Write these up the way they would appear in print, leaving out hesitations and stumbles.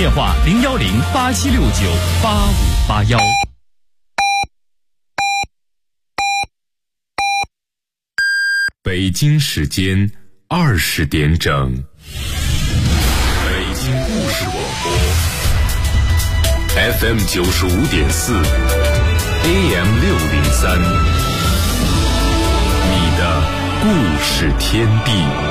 电话010-8769-8581。 北京时间20点整，北京故事广播 FM 95.4 AM 603，你的故事天地。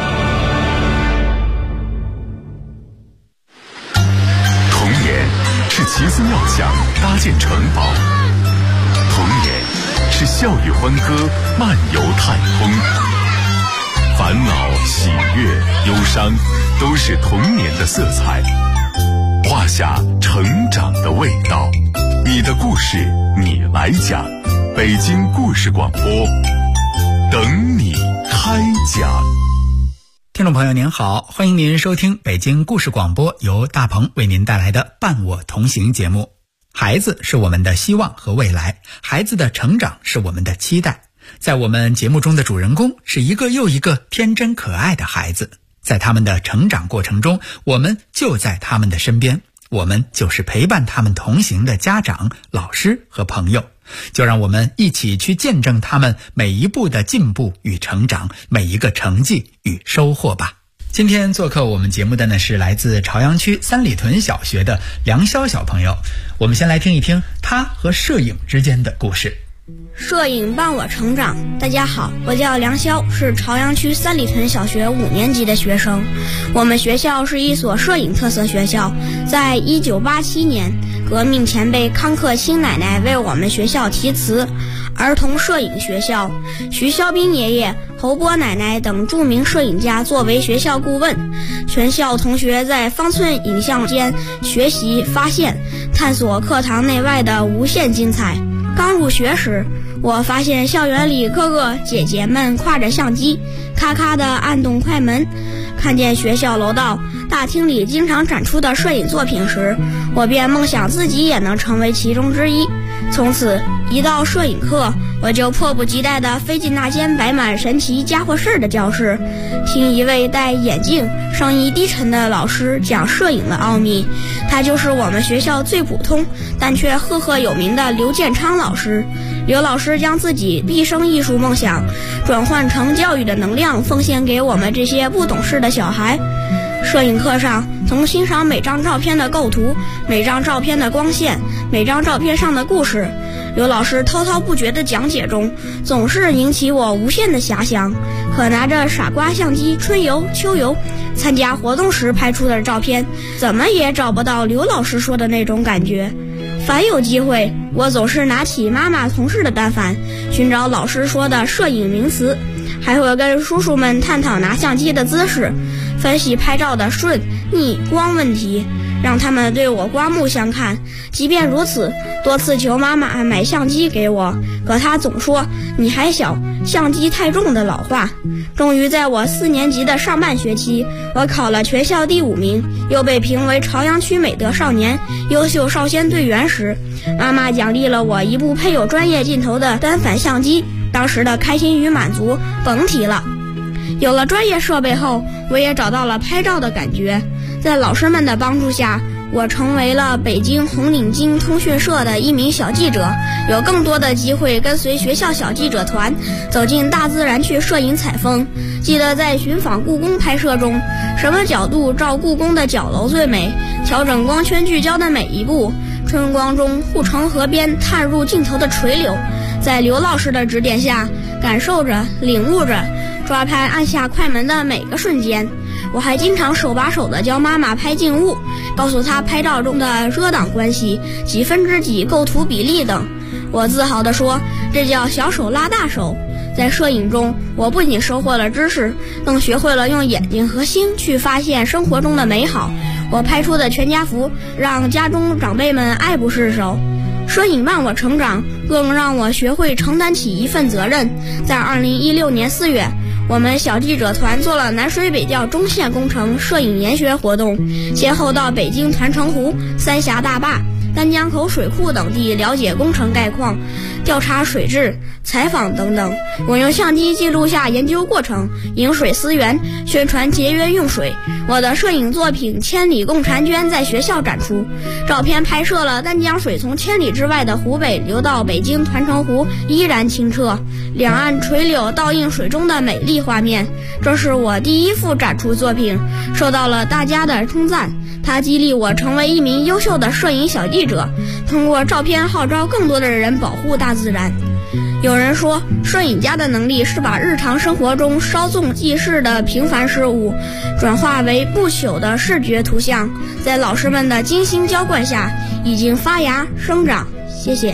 童年是奇思妙想搭建城堡，童年是笑语欢歌漫游太空，烦恼、喜悦、忧伤，都是童年的色彩，画下成长的味道。你的故事，你来讲。北京故事广播，等你开讲。 听众朋友您好，欢迎您收听北京故事广播，由大鹏为您带来的伴我同行节目。孩子是我们的希望和未来，孩子的成长是我们的期待。在我们节目中的主人公是一个又一个天真可爱的孩子，在他们的成长过程中，我们就在他们的身边，我们就是陪伴他们同行的家长、老师和朋友。就让我们一起去见证他们每一步的进步与成长，每一个成绩与收获吧。今天做客我们节目的呢是来自朝阳区三里屯小学的梁潇小朋友，我们先来听一听他和摄影之间的故事。 摄影伴我成长。大家好，我叫梁潇，是朝阳区三里屯小学5年级的学生。我们学校是一所摄影特色学校，在1987年，革命前辈康克清奶奶为我们学校题词，儿童摄影学校，徐肖斌爷爷、侯波奶奶等著名摄影家作为学校顾问，全校同学在方寸影像间学习、发现、探索课堂内外的无限精彩。刚入学时，我发现校园里哥哥姐姐们挎着相机，咔咔地按动快门。看见学校楼道、大厅里经常展出的摄影作品时，我便梦想自己也能成为其中之一。从此，一到摄影课，我就迫不及待地飞进那间摆满神奇家伙事儿的教室，听一位戴眼镜、声音低沉的老师讲摄影的奥秘。他就是我们学校最普通但却赫赫有名的刘建昌老师。刘老师将自己毕生艺术梦想转换成教育的能量，奉献给我们这些不懂事的小孩。摄影课上，从欣赏每张照片的构图、每张照片的光线、每张照片上的故事，刘老师滔滔不绝的讲解中，总是引起我无限的遐想。可拿着傻瓜相机春游、秋游、参加活动时拍出的照片，怎么也找不到刘老师说的那种感觉。凡有机会，我总是拿起妈妈同事的单反，寻找老师说的摄影名词，还会跟叔叔们探讨拿相机的姿势，分析拍照的顺、逆、光问题，让他们对我刮目相看。即便如此，多次求妈妈买相机给我，可她总说你还小，相机太重的老话。终于在我4年级的上半学期，我考了全校第5名，又被评为朝阳区美德少年、优秀少先队员时，妈妈奖励了我一部配有专业镜头的单反相机，当时的开心与满足甭提了。有了专业设备后，我也找到了拍照的感觉。在老师们的帮助下，我成为了北京红领巾通讯社的一名小记者，有更多的机会跟随学校小记者团走进大自然去摄影采风。记得在寻访故宫拍摄中，什么角度照故宫的角楼最美，调整光圈聚焦的每一步，春光中护城河边探入镜头的垂柳，在刘老师的指点下，感受着、领悟着抓拍按下快门的每个瞬间。我还经常手把手地教妈妈拍静物，告诉她拍照中的遮挡关系、几分之几构图比例等。我自豪地说，这叫小手拉大手。在摄影中，我不仅收获了知识，更学会了用眼睛和心去发现生活中的美好。我拍出的全家福让家中长辈们爱不释手。摄影伴我成长，更让我学会承担起一份责任。在2016年4月，我们小记者团做了南水北调中线工程摄影研学活动，先后到北京团城湖、三峡大坝、丹江口水库等地了解工程概况，调查水质、采访等等。我用相机记录下研究过程，饮水思源，宣传节约用水。 我的摄影作品《千里共婵娟》在学校展出，照片拍摄了丹江水从千里之外的湖北流到北京团城湖依然清澈，两岸垂柳倒映水中的美丽画面。这是我第一幅展出作品，受到了大家的称赞，它激励我成为一名优秀的摄影小记者，通过照片号召更多的人保护大自然。有人说，摄影家的能力是把日常生活中稍纵即逝的平凡事物转化为不朽的视觉图像，在老师们的精心浇灌下已经发芽生长。谢谢。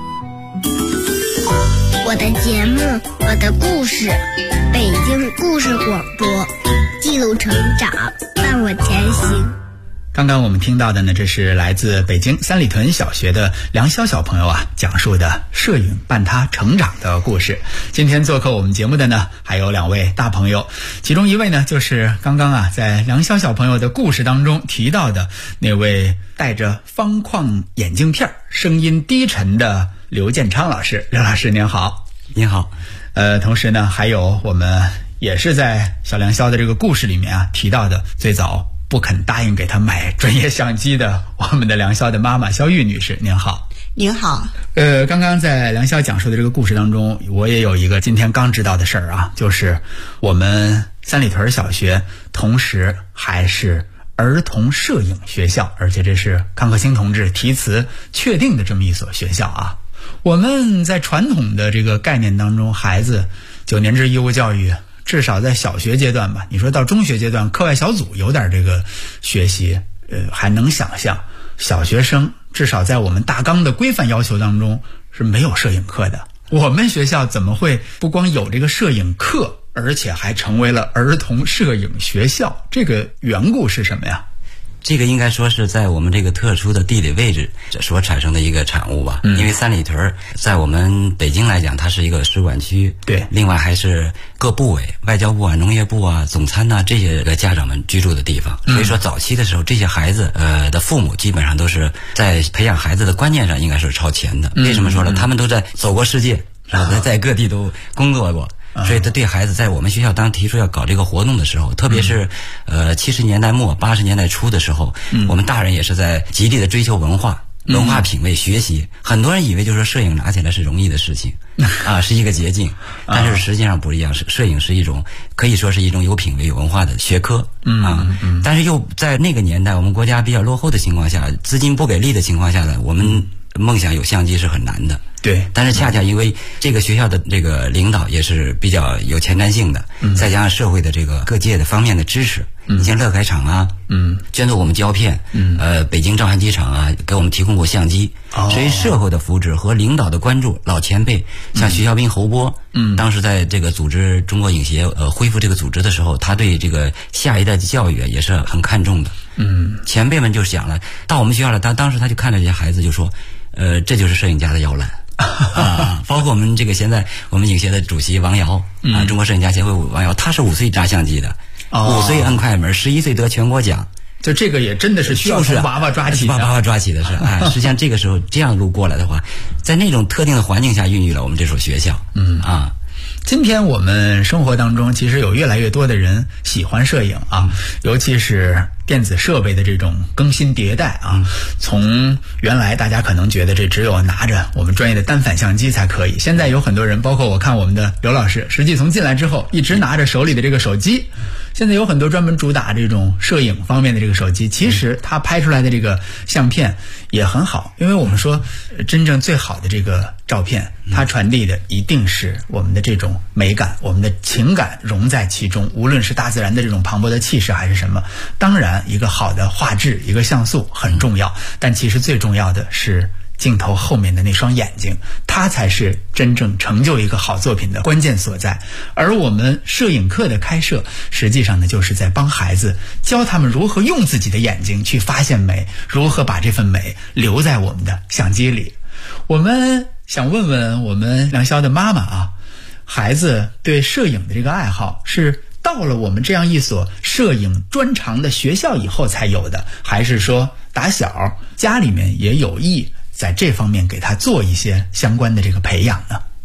我的节目，我的故事，北京故事广播，记录成长，伴我前行。 刚刚我们听到的呢，这是来自北京三里屯小学的梁潇小朋友讲述的摄影伴他成长的故事。今天做客我们节目的呢，还有2位大朋友，其中一位呢，就是刚刚在梁潇小朋友的故事当中提到的那位戴着方框眼镜片、声音低沉的刘建昌老师。刘老师您好。 您好。 同时呢，还有我们也是在小梁潇的这个故事里面提到的最早不肯答应给他买专业相机的我们的梁潇的妈妈肖玉女士。您好。 您好。 刚刚在梁潇讲述的这个故事当中，我也有一个今天刚知道的事儿就是我们三里屯小学同时还是儿童摄影学校，而且这是康克星同志题词确定的这么一所学校我们在传统的这个概念当中，孩子9年制义务教育至少在小学阶段吧，你说到中学阶段课外小组有点这个学习还能想象，小学生至少在我们大纲的规范要求当中是没有摄影课的。我们学校怎么会不光有这个摄影课，而且还成为了儿童摄影学校？这个缘故是什么呀？ 这个应该说是在我们这个特殊的地理位置所产生的一个产物吧。因为三里屯在我们北京来讲，它是一个使馆区，对，另外还是各部委，外交部农业部总参这些个家长们居住的地方。所以说早期的时候，这些孩子的父母基本上都是在培养孩子的观念上应该是超前的。为什么说呢？他们都在走过世界，在各地都工作过。所以他对孩子在我们学校当提出要搞这个活动的时候，特别是70年代末80年代初的时候，我们大人也是在极力的追求文化品味学习。很多人以为就是说摄影拿起来是容易的事情是一个捷径，但是实际上不一样，摄影是一种可以说是一种有品位有文化的学科但是又在那个年代我们国家比较落后的情况下，资金不给力的情况下呢，我们梦想有相机是很难的。对，但是恰恰因为这个学校的这个领导也是比较有前瞻性的，再加上社会的这个各界的方面的支持，你像乐开厂捐助我们胶片，北京兆汉机场给我们提供过相机，所以社会的福祉和领导的关注，老前辈像徐小兵、侯波，当时在这个组织中国影协恢复这个组织的时候，他对这个下一代的教育也是很看重的。前辈们就想了，到我们学校来，当时他就看着这些孩子就说，这就是摄影家的摇篮。包括我们这个现在我们影协的主席王瑶中国摄影家协会王瑶，他是5岁拿相机的，5岁摁快门，11岁得全国奖。就这个也真的是需要从娃娃抓起的，娃娃抓起的是实际上这个时候这样路过来的话，在那种特定的环境下孕育了我们这所学校。 今天我们生活当中其实有越来越多的人喜欢摄影尤其是电子设备的这种更新迭代从原来大家可能觉得这只有拿着我们专业的单反相机才可以，现在有很多人，包括我看我们的刘老师，实际从进来之后一直拿着手里的这个手机。现在有很多专门主打这种摄影方面的这个手机，其实它拍出来的这个相片也很好，因为我们说真正最好的这个照片，它传递的一定是我们的这种美感，我们的情感融在其中，无论是大自然的这种磅礴的气势还是什么。当然一个好的画质，一个像素很重要，但其实最重要的是镜头后面的那双眼睛，它才是真正成就一个好作品的关键所在。而我们摄影课的开设，实际上呢，就是在帮孩子教他们如何用自己的眼睛去发现美，如何把这份美留在我们的相机里。我们想问问我们梁潇的妈妈孩子对摄影的这个爱好是到了我们这样一所摄影专长的学校以后才有的，还是说打小家里面也有意在这方面给他做一些相关的这个培养呢？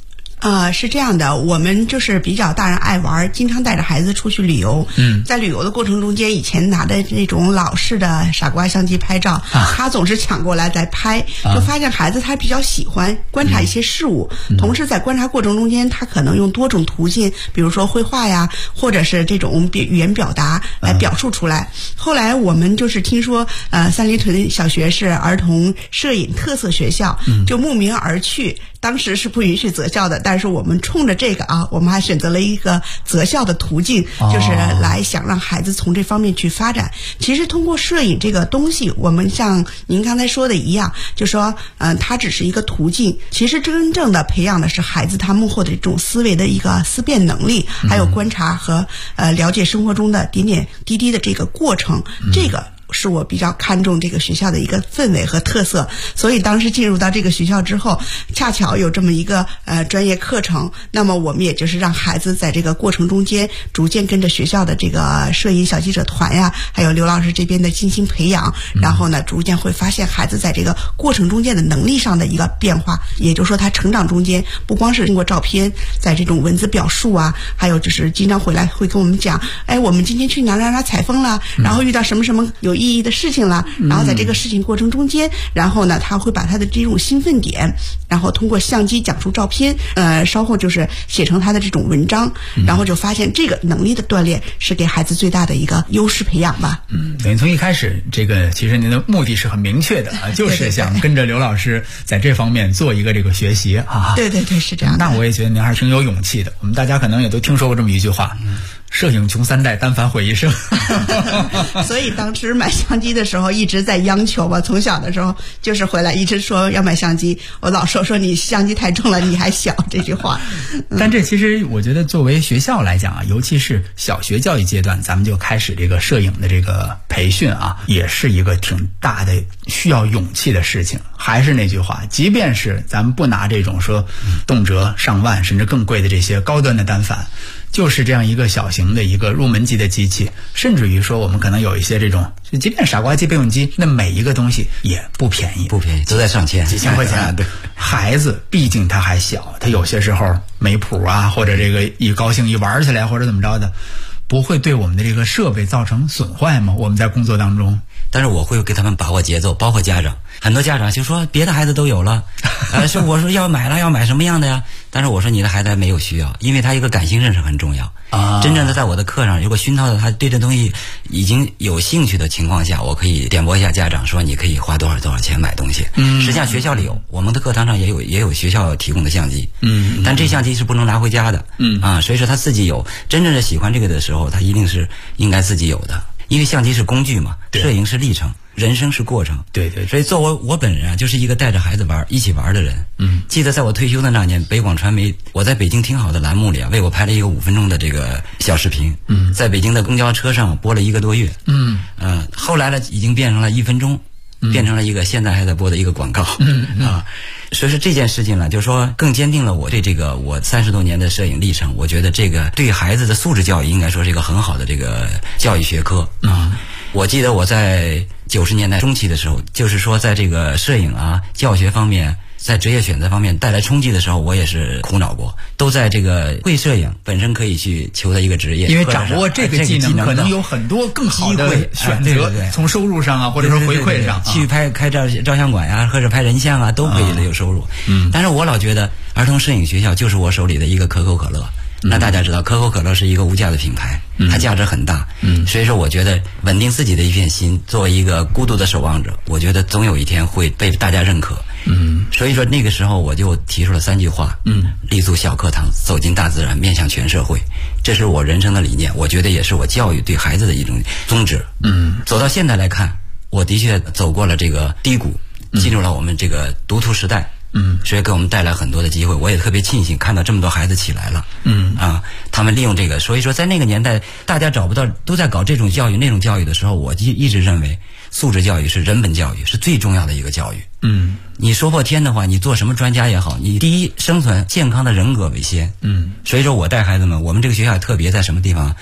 是这样的，我们就是比较大人爱玩，经常带着孩子出去旅游。在旅游的过程中间，以前拿的那种老式的傻瓜相机拍照，他总是抢过来再拍，就发现孩子他比较喜欢观察一些事物，同时在观察过程中间，他可能用多种途径，比如说绘画呀，或者是这种语言表达来表述出来。后来我们就是听说，三里屯小学是儿童摄影特色学校，就慕名而去。当时是不允许择校的，但是我们冲着这个我们还选择了一个择校的途径，就是来想让孩子从这方面去发展。其实通过摄影这个东西，我们像您刚才说的一样，就说它只是一个途径，其实真正的培养的是孩子他幕后的这种思维的一个思辨能力，还有观察和了解生活中的点点滴滴的这个过程，这个是我比较看重这个学校的一个氛围和特色。所以当时进入到这个学校之后，恰巧有这么一个专业课程，那么我们也就是让孩子在这个过程中间逐渐跟着学校的这个摄影小记者团呀，还有刘老师这边的精心培养，然后呢逐渐会发现孩子在这个过程中间的能力上的一个变化，也就是说他成长中间不光是通过照片，在这种文字表述啊，还有就是经常回来会跟我们讲，我们今天去哪采风了，然后遇到什么什么有意义的事情了，然后在这个事情过程中间，然后呢他会把他的这种兴奋点，然后通过相机讲述照片，稍后就是写成他的这种文章，然后就发现这个能力的锻炼是给孩子最大的一个优势培养吧。 等于从一开始这个其实您的目的是很明确的就是想跟着刘老师在这方面做一个这个学习对对对，是这样的。 那我也觉得您还是挺有勇气的。我们大家可能也都听说过这么一句话，摄影穷三代，单反毁一生。 所以当时买相机的时候一直在央求吧，从小的时候就是回来一直说要买相机，我老说你相机太重了，你还小，这句话。 但这其实我觉得作为学校来讲尤其是小学教育阶段，咱们就开始这个摄影的这个培训也是一个挺大的需要勇气的事情。还是那句话，即便是咱们不拿这种说动辄上万甚至更贵的这些高端的单反，就是这样一个小型的一个入门级的机器，甚至于说我们可能有一些这种即便傻瓜机备用机，那每一个东西也不便宜， 都在上千几千块钱。对，孩子毕竟他还小，他有些时候没谱或者这个一高兴一玩起来或者怎么着的，不会对我们的这个设备造成损坏吗？我们在工作当中， 但是我会给他们把握节奏，包括家长，很多家长就说别的孩子都有了，我说要买什么样的呀？但是我说你的孩子还没有需要，因为他一个感性认识很重要。真正的在我的课上，如果熏陶的他对这东西已经有兴趣的情况下，我可以点拨一下家长，说你可以花多少钱买东西。实际上学校里有，我们的课堂上也有学校提供的相机。但这相机是不能拿回家的。所以说他自己有，真正的喜欢这个的时候，他一定是应该自己有的。因为相机是工具嘛，摄影是历程，人生是过程。 对对， 所以作为我本人就是一个带着孩子一起玩的人。记得在我退休的那年，北广传媒我在北京挺好的栏目里为我拍了一个5分钟的这个小视频。在北京的公交车上播了1个多月。后来呢已经变成了1分钟，变成了一个现在还在播的一个广告。所以说这件事情呢，就是说更坚定了我对这个我30多年的摄影历程。我觉得这个对孩子的素质教育应该说是一个很好的这个教育学科。我记得我在90年代中期的时候，就是说在这个摄影教学方面，在职业选择方面带来冲击的时候，我也是苦恼过。都在这个会摄影本身可以去求的一个职业， 因为掌握这个技能可能有很多更好的选择，从收入上或者说回馈上， 去开照相馆或者拍人像都可以有收入。但是我老觉得儿童摄影学校就是我手里的一个可口可乐。那大家知道可口可乐是一个无价的品牌，它价值很大。所以说我觉得稳定自己的一片心，作为一个孤独的守望者，我觉得总有一天会被大家认可。所以说那个时候我就提出了3句话。立足小课堂，走进大自然，面向全社会。这是我人生的理念，我觉得也是我教育对孩子的一种宗旨。走到现在来看，我的确走过了这个低谷，进入了我们这个读图时代。所以给我们带来很多的机会，我也特别庆幸看到这么多孩子起来了。他们利用这个，所以说在那个年代大家找不到都在搞这种教育那种教育的时候，我一直认为素质教育是人本教育，是最重要的一个教育。你说破天的话，你做什么专家也好，你第一生存健康的人格为先。所以说我带孩子们，我们这个学校特别在什么地方，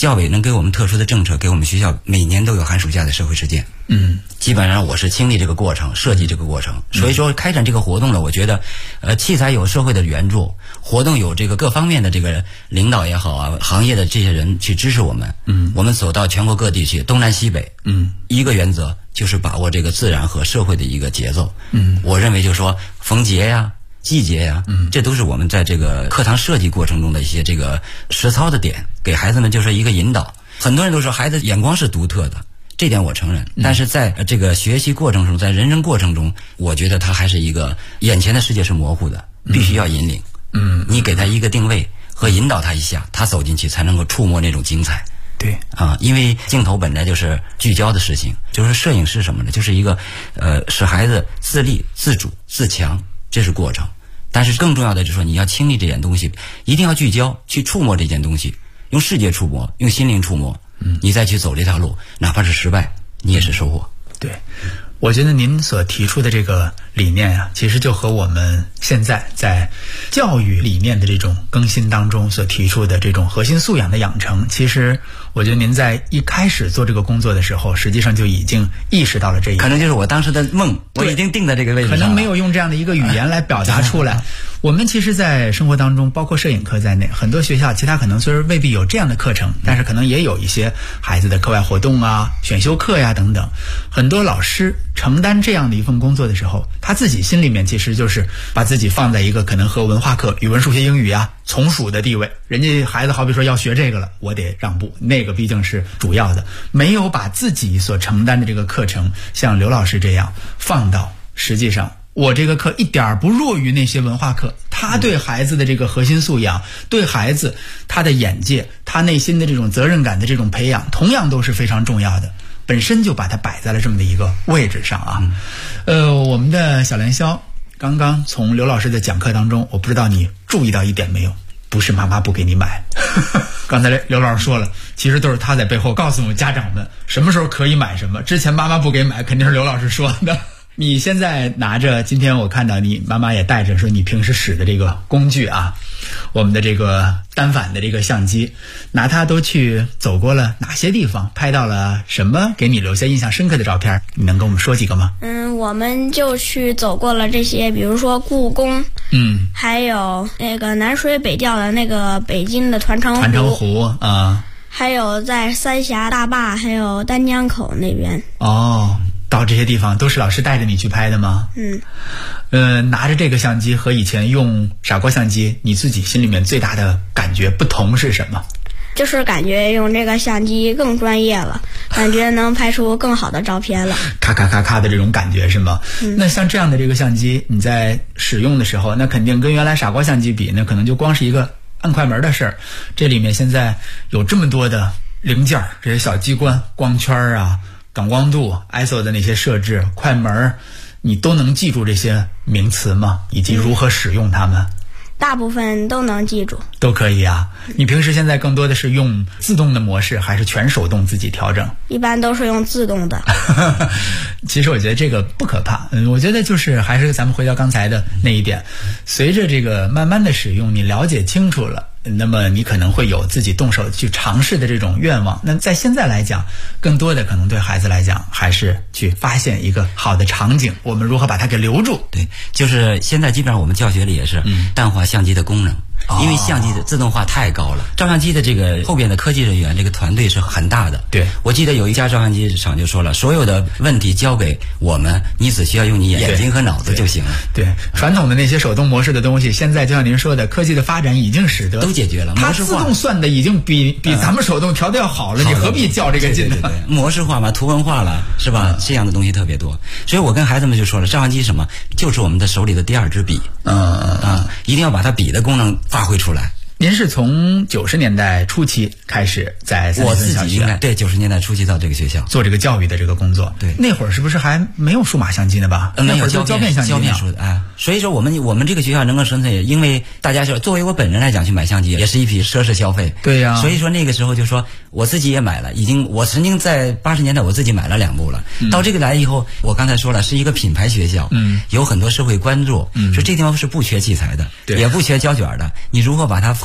教委能给我们特殊的政策，给我们学校每年都有寒暑假的社会实践。基本上我是亲历这个过程，设计这个过程。所以说开展这个活动了，我觉得器材有社会的援助，活动有这个各方面的这个领导也好啊，行业的这些人去支持我们。我们走到全国各地去，东南西北。一个原则就是把握这个自然和社会的一个节奏。我认为就是说逢节呀、季节呀，这都是我们在这个课堂设计过程中的一些这个实操的点，给孩子们就是一个引导。很多人都说孩子眼光是独特的，这点我承认，但是在这个学习过程中，在人生过程中，我觉得他还是一个眼前的世界是模糊的，必须要引领。你给他一个定位和引导他一下，他走进去才能够触摸那种精彩。 对啊，因为镜头本来就是聚焦的事情，就是摄影是什么呢？就是一个使孩子自立、自主、自强，这是过程。但是更重要的就是说，你要亲历这件东西，一定要聚焦去触摸这件东西，用视觉触摸，用心灵触摸。你再去走这条路，哪怕是失败，你也是收获。 对，我觉得您所提出的这个理念啊，其实就和我们现在在教育理念的这种更新当中所提出的这种核心素养的养成，其实我觉得您在一开始做这个工作的时候，实际上就已经意识到了这一点。 可能就是我当时的梦，我已经定在这个位置上了， 可能没有用这样的一个语言来表达出来。我们其实在生活当中，包括摄影课在内，很多学校其他可能虽然未必有这样的课程，但是可能也有一些孩子的课外活动啊、选修课呀等等。很多老师承担这样的一份工作的时候，他自己心里面其实就是把自己放在一个可能和文化课、语文、数学、英语啊从属的地位。人家孩子好比说要学这个了，我得让步，那个毕竟是主要的，没有把自己所承担的这个课程像刘老师这样放到实际上。我这个课一点不弱于那些文化课，他对孩子的这个核心素养，对孩子他的眼界，他内心的这种责任感的这种培养，同样都是非常重要的，本身就把它摆在了这么的一个位置上啊。我们的小莲霄刚刚从刘老师的讲课当中，我不知道你注意到一点没有，不是妈妈不给你买刚才刘老师说了，其实都是他在背后告诉我们家长们什么时候可以买什么，之前妈妈不给买肯定是刘老师说的。你现在拿着，今天我看到你妈妈也带着说你平时使的这个工具啊，我们的这个单反的这个相机，拿它都去走过了哪些地方，拍到了什么给你留下印象深刻的照片，你能跟我们说几个吗？ 我们就去走过了这些，比如说故宫，还有那个南水北调的那个北京的团城湖啊， 还有在三峡大坝还有丹江口那边。 到这些地方都是老师带着你去拍的吗？拿着这个相机和以前用傻瓜相机，你自己心里面最大的感觉不同是什么？ 就是感觉用这个相机更专业了，感觉能拍出更好的照片了。 咔咔咔咔的这种感觉是吗？那像这样的这个相机，你在使用的时候，那肯定跟原来傻瓜相机比，那可能就光是一个按快门的事儿。这里面现在有这么多的零件，这些小机关、光圈啊、感光度、ISO 的那些设置、快门，你都能记住这些名词吗？以及如何使用它们？ 大部分都能记住。 都可以啊。你平时现在更多的是用自动的模式，还是全手动自己调整？ 一般都是用自动的。 其实我觉得这个不可怕，我觉得就是还是咱们回到刚才的那一点，随着这个慢慢的使用，你了解清楚了，那么你可能会有自己动手去尝试的这种愿望。那在现在来讲，更多的可能对孩子来讲，还是去发现一个好的场景，我们如何把它给留住。 对，就是现在基本上我们教学里也是淡化相机的功能。因为相机的自动化太高了，照相机的这个后边的科技人员这个团队是很大的。 对， 我记得有一家照相机厂就说了，所有的问题交给我们，你只需要用你眼睛和脑子就行了。 对，传统的那些手动模式的东西，现在就像您说的，科技的发展已经使得都解决了。 它自动算的已经比咱们手动调的要好了，你何必较这个劲呢？ 对，模式化嘛，图文化了，是吧？这样的东西特别多，所以我跟孩子们就说了，照相机什么就是我们的手里的第二支笔。一定要把它笔的功能发挥出来。 您是从90年代初期开始在我自己应该对90年代初期到这个学校做这个教育的这个工作。 对， 那会儿是不是还没有数码相机呢吧？ 没有胶片相机。 胶片说的所以说我们这个学校能够生存，因为大家说作为我本人来讲去买相机也是一笔奢侈消费。 对呀。 所以说那个时候就说我自己也买了，我曾经在80年代我自己买了2部了。到这个来以后，我刚才说了是一个品牌学校，有很多社会关注，说这地方是不缺器材的，也不缺胶卷的，你如何把它功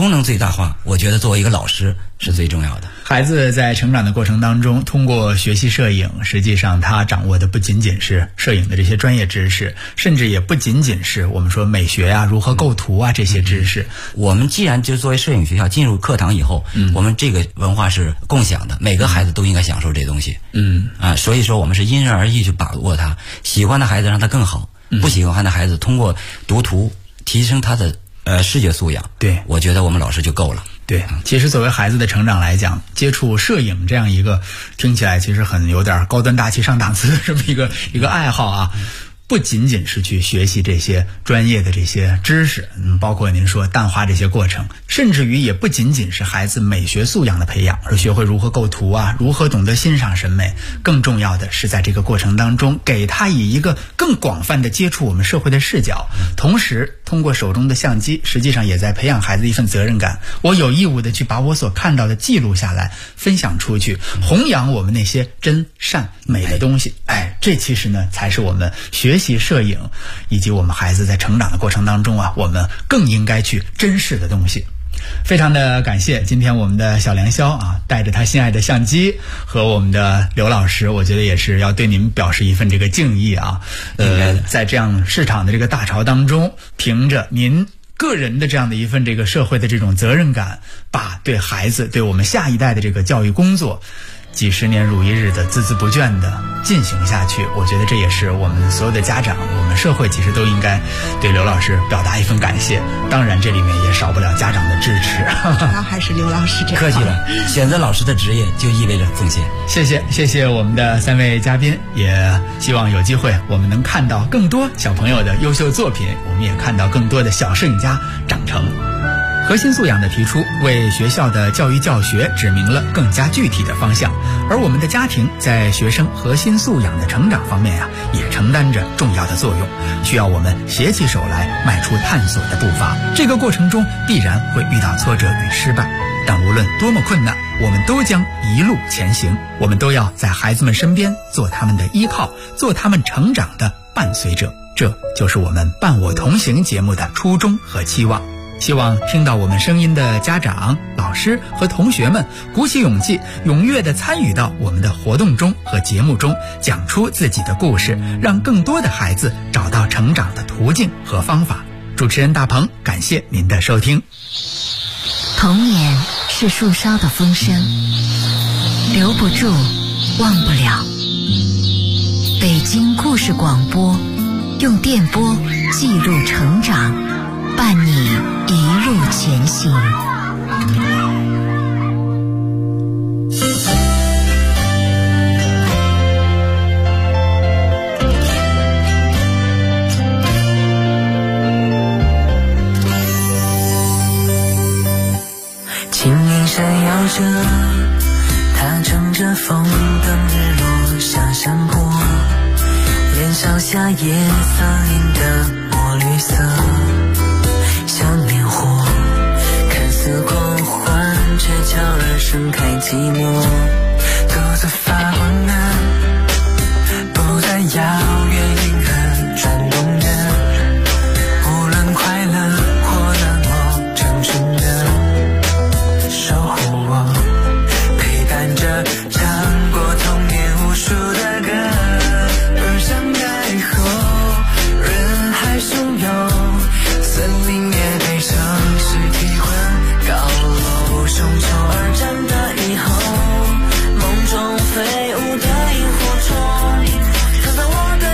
功能最大化，我觉得作为一个老师是最重要的。 孩子在成长的过程当中，通过学习摄影，实际上他掌握的不仅仅是摄影的这些专业知识，甚至也不仅仅是我们说美学啊、如何构图啊这些知识。 我们既然就作为摄影学校进入课堂以后，我们这个文化是共享的，每个孩子都应该享受这东西。所以说我们是因人而异去把握它，喜欢的孩子让他更好，不喜欢的孩子通过读图提升他的视觉素养。 对， 我觉得我们老师就够了。 对，其实作为孩子的成长来讲，接触摄影这样一个听起来其实很有点高端大气上档次的这么一个爱好啊，不仅仅是去学习这些专业的这些知识，包括您说淡化这些过程，甚至于也不仅仅是孩子美学素养的培养，而学会如何构图啊，如何懂得欣赏审美，更重要的是在这个过程当中给他以一个更广泛的接触我们社会的视角，同时通过手中的相机，实际上也在培养孩子一份责任感。我有义务的去把我所看到的记录下来，分享出去，弘扬我们那些真善美的东西。这其实呢才是我们学习摄影以及我们孩子在成长的过程当中啊，我们更应该去珍视的东西。非常的感谢今天我们的小梁霄啊，带着他心爱的相机和我们的刘老师，我觉得也是要对您表示一份这个敬意啊。在这样市场的这个大潮当中，凭着您个人的这样的一份这个社会的这种责任感，把对孩子对我们下一代的这个教育工作几十年如一日的孜孜不倦的进行下去，我觉得这也是我们所有的家长，我们社会其实都应该对刘老师表达一份感谢。当然这里面也少不了家长的支持。 主要还是刘老师这样。 客气了，选择老师的职业就意味着奉献。 谢谢我们的3位嘉宾，也希望有机会我们能看到更多小朋友的优秀作品，我们也看到更多的小摄影家长成。核心素养的提出，为学校的教育教学指明了更加具体的方向，而我们的家庭在学生核心素养的成长方面啊，也承担着重要的作用，需要我们携起手来迈出探索的步伐。这个过程中必然会遇到挫折与失败，但无论多么困难，我们都将一路前行。我们都要在孩子们身边做他们的依靠，做他们成长的伴随者。这就是我们伴我同行节目的初衷和期望。希望听到我们声音的家长、老师和同学们鼓起勇气，踊跃地参与到我们的活动中和节目中，讲出自己的故事，让更多的孩子找到成长的途径和方法。主持人大鹏，感谢您的收听。 童年是树梢的风声，留不住，忘不了。北京故事广播，用电波记录成长，伴你一路前行。 轻盈闪耀着，它乘着风等日落下山坡，燃烧下夜色映的墨绿色，像年火，看似狂欢，却悄然盛开寂寞，独自发光的，不再遥远银河转动着，无论快乐或冷漠，成群的守护我，陪伴着唱过童年无数的歌，而长大以后人海汹涌，森林也被城市替换，高楼重重，而长大以后梦中飞舞的萤火虫，看到我的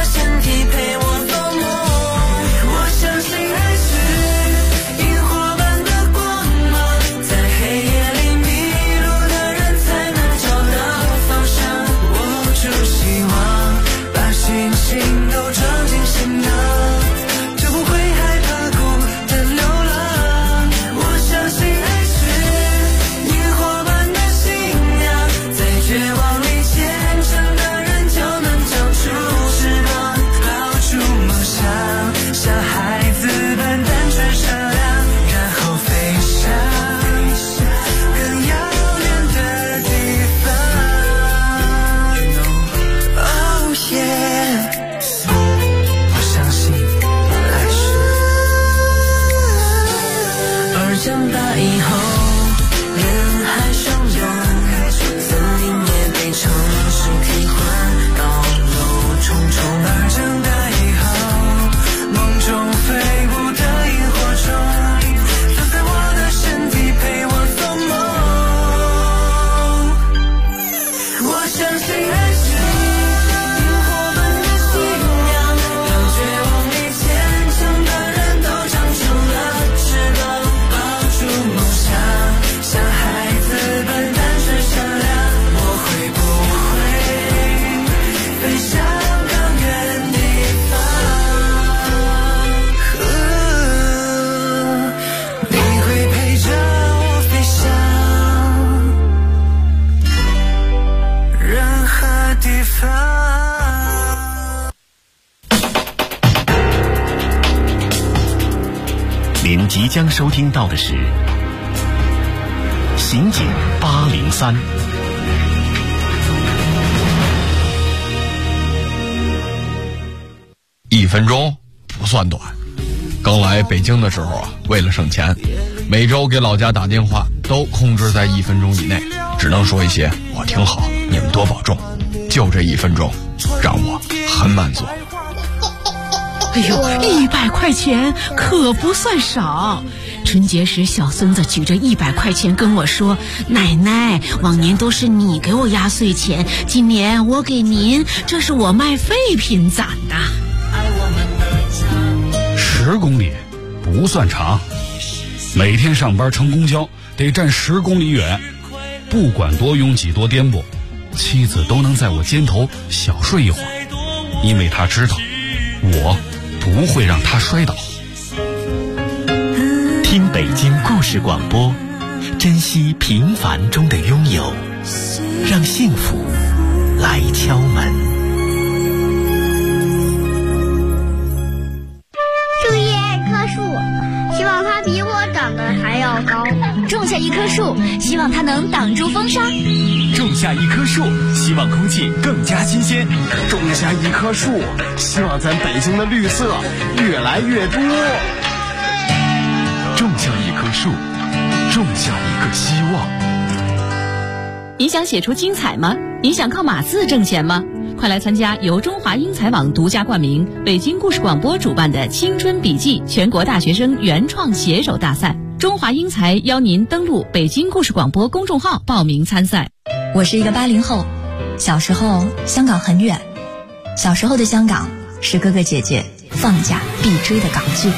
您即将收听到的是《刑警803》。 1分钟不算短。刚来北京的时候啊，为了省钱，每周给老家打电话都控制在1分钟以内，只能说一些我挺好，你们多保重。就这1分钟，让我很满足。 哎呦，100块钱可不算少。春节时，小孙子举着100块钱跟我说：“奶奶，往年都是你给我压岁钱，今年我给您，这是我卖废品攒的。 ”10公里不算长，每天上班乘公交得站10公里远，不管多拥挤多颠簸，妻子都能在我肩头小睡一会儿，因为她知道我不会让她摔倒。 听北京故事广播，珍惜平凡中的拥有，让幸福来敲门。 种一棵树，希望它比我长得还要高。 种下一棵树，希望它能挡住风沙。 种下一棵树，希望空气更加新鲜。 种下一棵树，希望咱北京的绿色越来越多。 种下一棵树，种下一个希望。 你想写出精彩吗？你想靠码字挣钱吗？快来参加由中华英才网独家冠名、北京故事广播主办的青春笔记全国大学生原创写手大赛。中华英才邀您登录北京故事广播公众号报名参赛。 我是一个80后，小时候香港很远，小时候的香港是哥哥姐姐放假必追的港剧。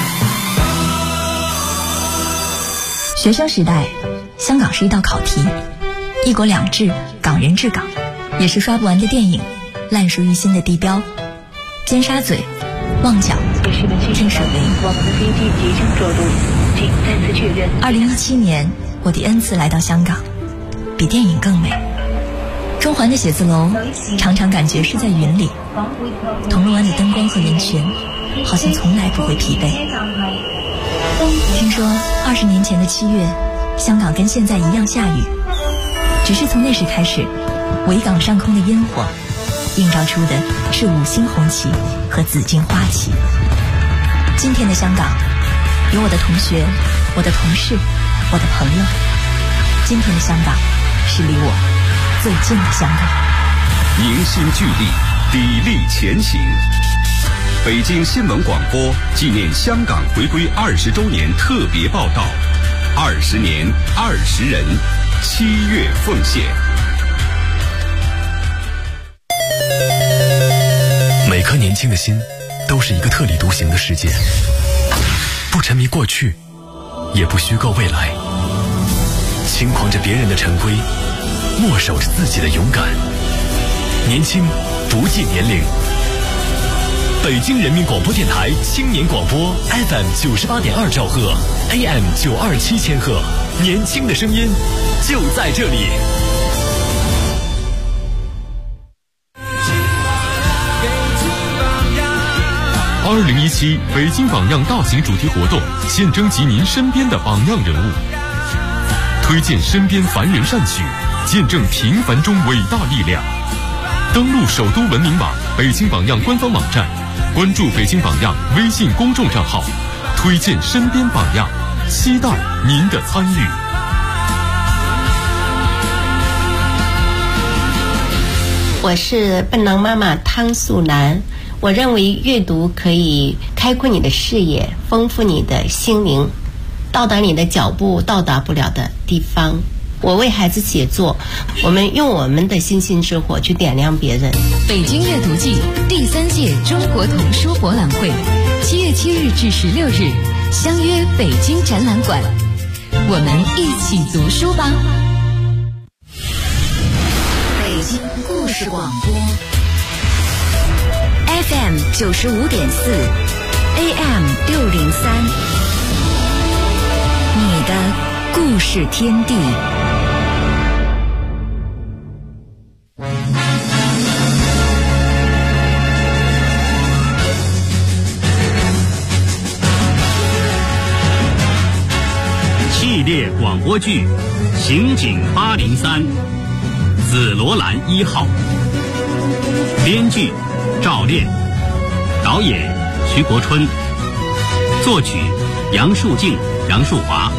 学生时代，香港是一道考题，一国两制，港人治港，也是刷不完的电影，烂熟于心的地标，尖沙咀、旺角、天水围。我们的飞机即将着陆，请再次确认。2017年，我第N次来到香港，比电影更美。中环的写字楼常常感觉是在云里，铜锣湾的灯光和人群好像从来不会疲惫。听说20年前的7月，香港跟现在一样下雨，只是从那时开始，维港上空的烟火映照出的是5星红旗和紫荆花旗。今天的香港，有我的同学，我的同事，我的朋友。今天的香港是离我最近的香港。 凝心聚力，砥砺前行。北京新闻广播纪念香港回归20周年特别报道，20年20人，7月奉献。每颗年轻的心都是一个特立独行的世界，不沉迷过去，也不虚构未来，轻狂着别人的陈规，默守着自己的勇敢。年轻不计年龄。北京人民广播电台青年广播 FM 98.2兆赫 AM 927千赫，年轻的声音就在这里。2017北京榜样大型主题活动，现征集您身边的榜样人物，推荐身边凡人善举，见证平凡中伟大力量。登录首都文明网北京榜样官方网站，关注北京榜样微信公众账号，推荐身边榜样，期待您的参与。 我是笨狼妈妈汤素兰。我认为阅读可以开阔你的视野，丰富你的心灵，到达你的脚步到达不了的地方。我为孩子写作，我们用我们的星星之火去点亮别人。 北京阅读季第3届中国童书博览会，7月7日至16日，相约北京展览馆，我们一起读书吧。 北京故事广播 FM 95.4 AM 603，你的故事天地。 列广播剧《刑警803》紫罗兰1号，编剧赵炼，导演徐国春，作曲杨树静、杨树华。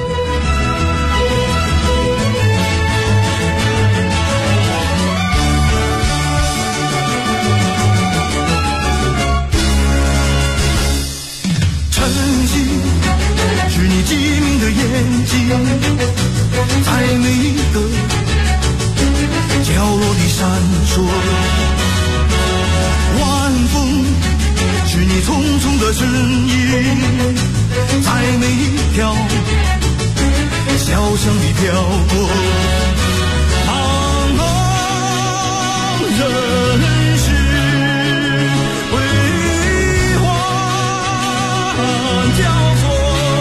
是你机敏的眼睛，在每一个角落里闪烁。晚风是你匆匆的身影，在每一条小巷里飘过。茫茫人世为欢交错。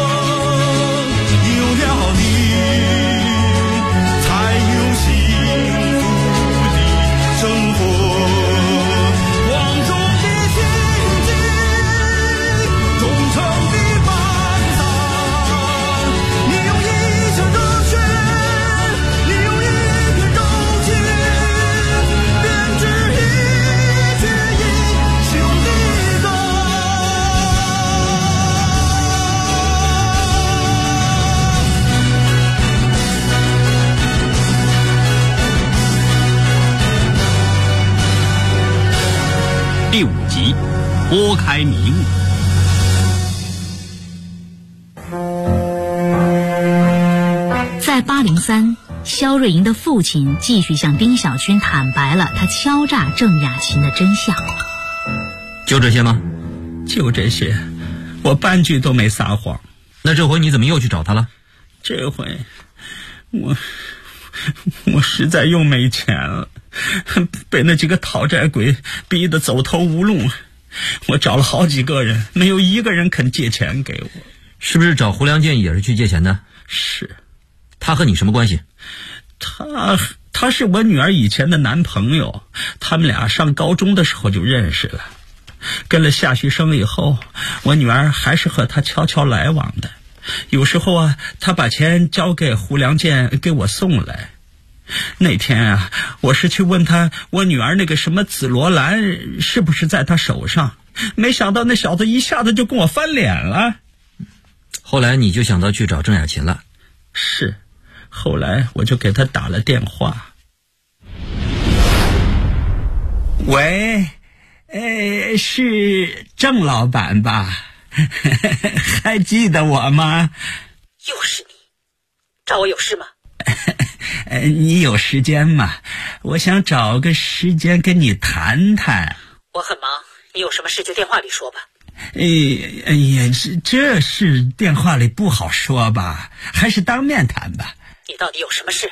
第5集，拨开迷雾。 在803，肖瑞银的父亲继续向丁小军坦白了他敲诈郑雅琴的真相。 就这些吗？ 就这些，我半句都没撒谎。 那这回你怎么又去找他了？ 这回我实在又没钱了，被那几个讨债鬼逼得走投无路。我找了好几个人，没有一个人肯借钱给我。 是不是找胡良健也是去借钱的？ 是。 他和你什么关系？ 他是我女儿以前的男朋友，他们俩上高中的时候就认识了。跟了夏旭生以后，我女儿还是和他悄悄来往的。有时候啊，他把钱交给胡良健给我送来。那天啊，我是去问他我女儿那个什么紫罗兰是不是在他手上，没想到那小子一下子就跟我翻脸了。 后来你就想到去找郑雅琴了？ 是，后来我就给他打了电话。喂，是郑老板吧？还记得我吗？ 又是你，找我有事吗？ 你有时间吗？我想找个时间跟你谈谈。 我很忙，你有什么事就电话里说吧。 哎呀，这事电话里不好说吧，还是当面谈吧。 你到底有什么事？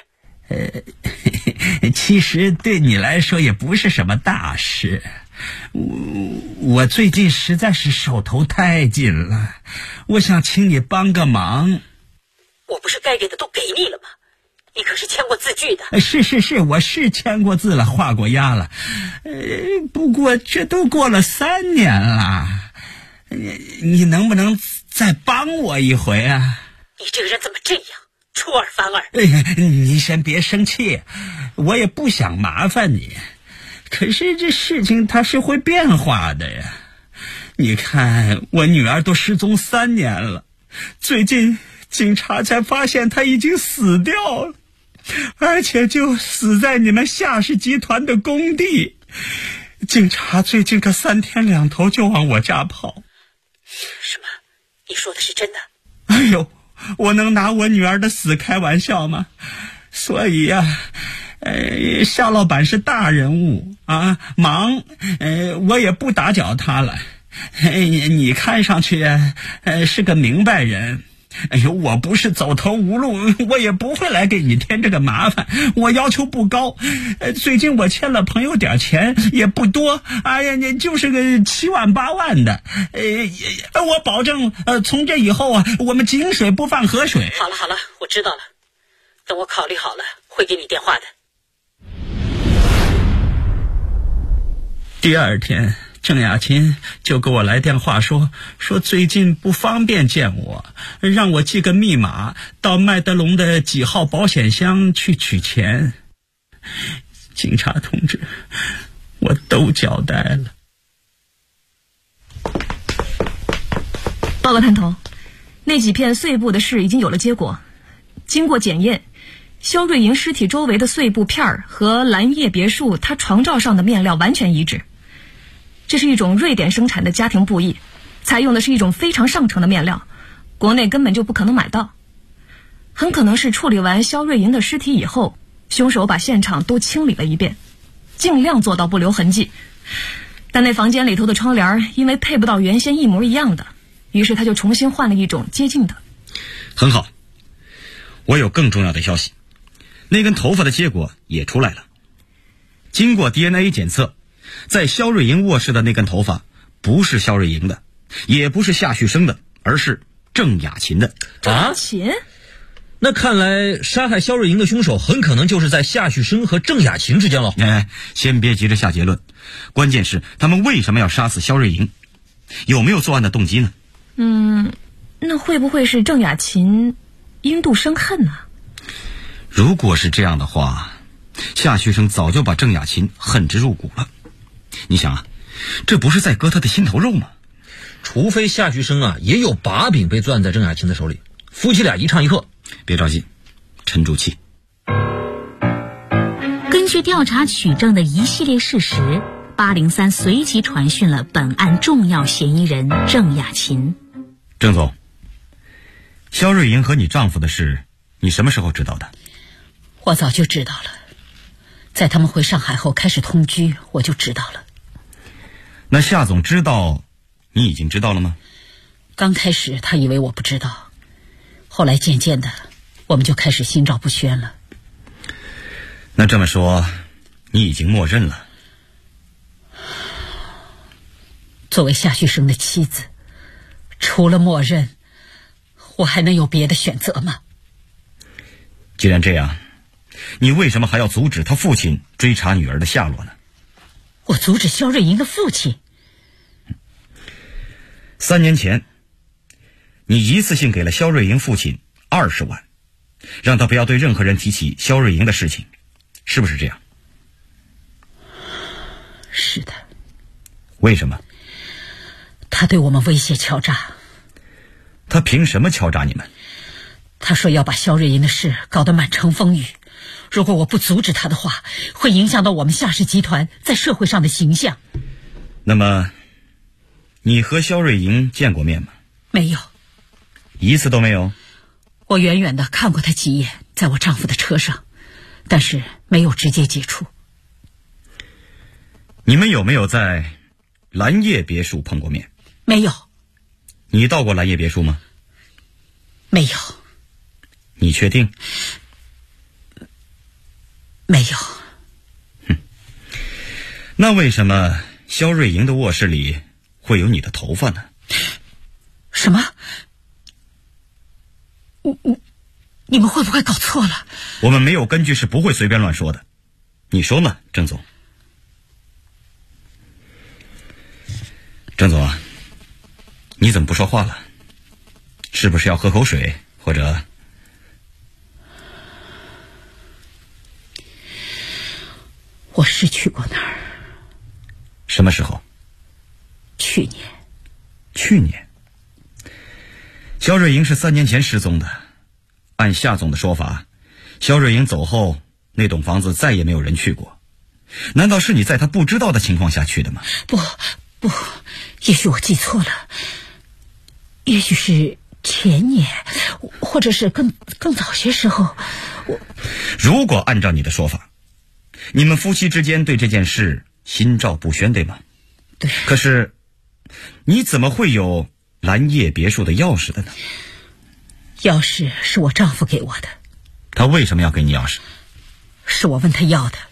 其实对你来说也不是什么大事。我最近实在是手头太紧了，我想请你帮个忙。 我不是该给的都给你了吗？你可是签过字据的。 是，我是签过字了，画过押了。不过这都过了3年了，你能不能再帮我一回啊？ 你这个人怎么这样，出尔反尔？ 你先别生气，我也不想麻烦你。可是这事情它是会变化的呀。你看我女儿都失踪3年了，最近警察才发现她已经死掉了，而且就死在你们夏氏集团的工地。警察最近可3天2头就往我家跑。 什么？你说的是真的？ 哎呦，我能拿我女儿的死开玩笑吗？所以呀，夏老板是大人物啊，忙，我也不打搅他了。你看上去是个明白人。哎呦，我不是走投无路，我也不会来给你添这个麻烦。我要求不高，最近我欠了朋友点钱，也不多。哎呀，你就是个7万8万的。我保证，从这以后啊，我们井水不犯河水。 好了，我知道了。等我考虑好了，会给你电话的。 第2天， 郑雅琴就给我来电话说最近不方便见我，让我记个密码到麦德龙的几号保险箱去取钱。警察同志，我都交代了。 报告探头，那几片碎布的事已经有了结果，经过检验，肖瑞莹尸体周围的碎布片和蓝叶别墅她床罩上的面料完全一致。这是一种瑞典生产的家庭布艺，采用的是一种非常上乘的面料，国内根本就不可能买到。很可能是处理完肖瑞莹的尸体以后，凶手把现场都清理了一遍，尽量做到不留痕迹。但那房间里头的窗帘因为配不到原先一模一样的，于是他就重新换了一种接近的。 很好，我有更重要的消息，那根头发的结果也出来了。经过 DNA 检测，在肖瑞莹卧室的那根头发不是肖瑞莹的，也不是夏旭升的，而是郑雅琴的。 郑雅琴？ 那看来杀害肖瑞莹的凶手很可能就是在夏旭升和郑雅琴之间了。 先别急着下结论，关键是他们为什么要杀死肖瑞莹，有没有作案的动机呢？ 那会不会是郑雅琴因妒生恨呢？ 如果是这样的话，夏旭升早就把郑雅琴恨之入骨了。你想啊，这不是在割他的心头肉吗？ 除非夏旭升也有把柄被攥在郑雅琴的手里，夫妻俩一唱一和。 别着急，沉住气。 根据调查取证的一系列事实，803随即传讯了本案重要嫌疑人郑雅琴。 郑总，肖瑞莹和你丈夫的事，你什么时候知道的？ 我早就知道了，在他们回上海后开始同居，我就知道了。 那夏总知道你已经知道了吗？ 刚开始他以为我不知道，后来渐渐的我们就开始心照不宣了。 那这么说，你已经默认了？ 作为夏旭升的妻子，除了默认，我还能有别的选择吗？ 既然这样，你为什么还要阻止他父亲追查女儿的下落呢？ 我阻止肖瑞莹的父亲 ？3年前，你一次性给了肖瑞莹父亲20万，让他不要对任何人提起肖瑞莹的事情，是不是这样？ 是的。 为什么？ 他对我们威胁敲诈。 他凭什么敲诈你们？ 他说要把肖瑞莹的事搞得满城风雨，如果我不阻止他的话，会影响到我们夏氏集团在社会上的形象。 那么你和肖瑞莹见过面吗？ 没有。 一次都没有？ 我远远的看过他几眼，在我丈夫的车上，但是没有直接接触。 你们有没有在蓝叶别墅碰过面？ 没有。 你到过蓝叶别墅吗？ 没有。 你确定？ 没有。 那为什么肖瑞莹的卧室里会有你的头发呢？ 什么？你们会不会搞错了？ 我们没有根据，是不会随便乱说的。你说呢，郑总？郑总啊，你怎么不说话了？是不是要喝口水，或者…… 我是去过那儿。 什么时候？ 去年。 去年？肖瑞莹是3年前失踪的。按夏总的说法，肖瑞莹走后，那栋房子再也没有人去过。难道是你在他不知道的情况下去的吗？ 不，也许我记错了，也许是前年，或者是更早些时候。 如果按照你的说法，你们夫妻之间对这件事心照不宣，对吗？ 对。 可是你怎么会有蓝叶别墅的钥匙的呢？ 钥匙是我丈夫给我的。 他为什么要给你钥匙？ 是我问他要的。